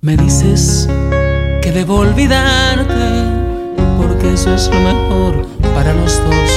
Me dices que debo olvidarte, porque eso es lo mejor para los dos.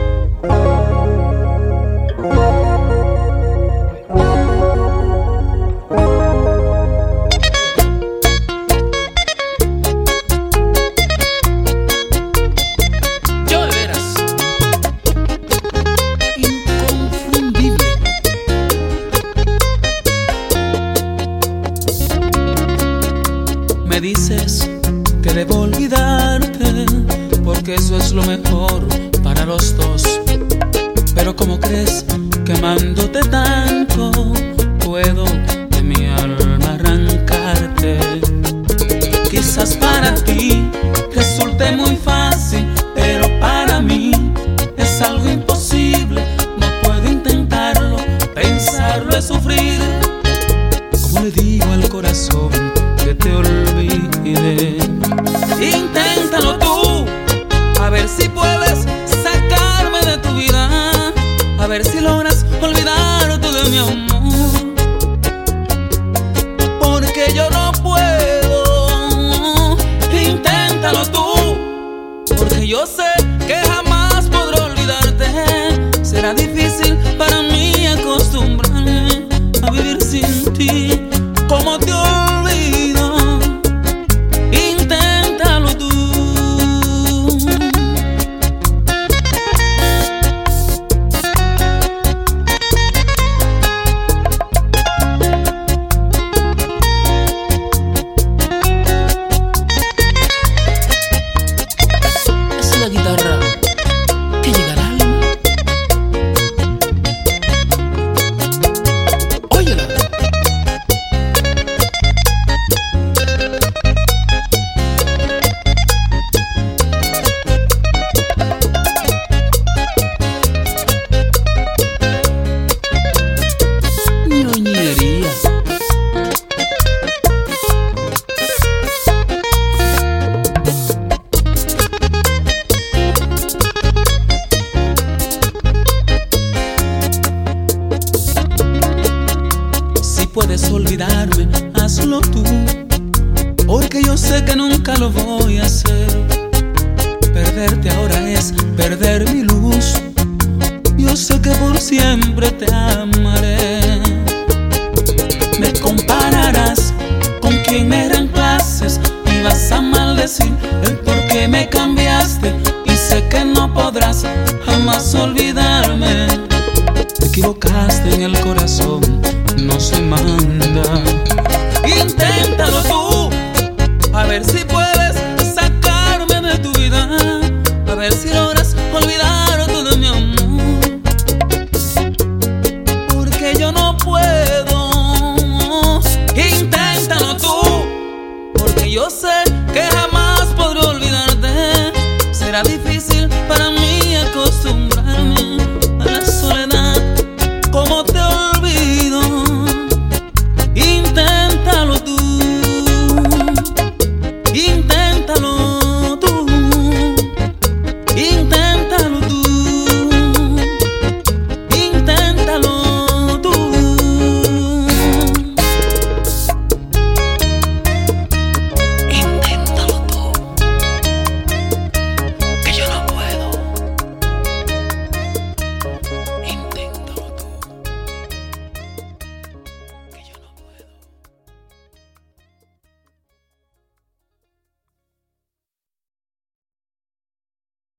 Me dices que debo olvidarte, porque eso es lo mejor para los dos. Pero ¿cómo crees que amándote tanto puedo de mi alma arrancarte? Quizás para ti resulte muy fácil, pero para mí es algo imposible. No puedo intentarlo, pensarlo es sufrir. ¿Cómo le digo al corazón que te olvide? Inténtalo tú, a ver si puedes sacarme de tu vida, a ver si logras olvidarte de mi amor, porque yo no puedo. Inténtalo tú, porque yo sé que jamás podré olvidarte. Será difícil para mí acostumbrarme a vivir sin ti. ¿Cómo te olvido? Inténtalo tú. Es la guitarra que llega al alma. Óyela. Ñoñería. Si puedes olvidarme, hazlo tú, porque yo sé que nunca lo voy a hacer. Perderte ahora es perder mi luz. Yo sé que por siempre te amaré. Me compararás con quien me reemplaces y vas a maldecir el por qué me cambiaste. Y sé que no podrás jamás olvidarme. Te equivocaste en el corazón, no se manda. Inténtalo tú, a ver si puedes sacarme de tu vida, a ver si logras olvidarte de mi amor, porque yo no puedo. Inténtalo tú, porque yo sé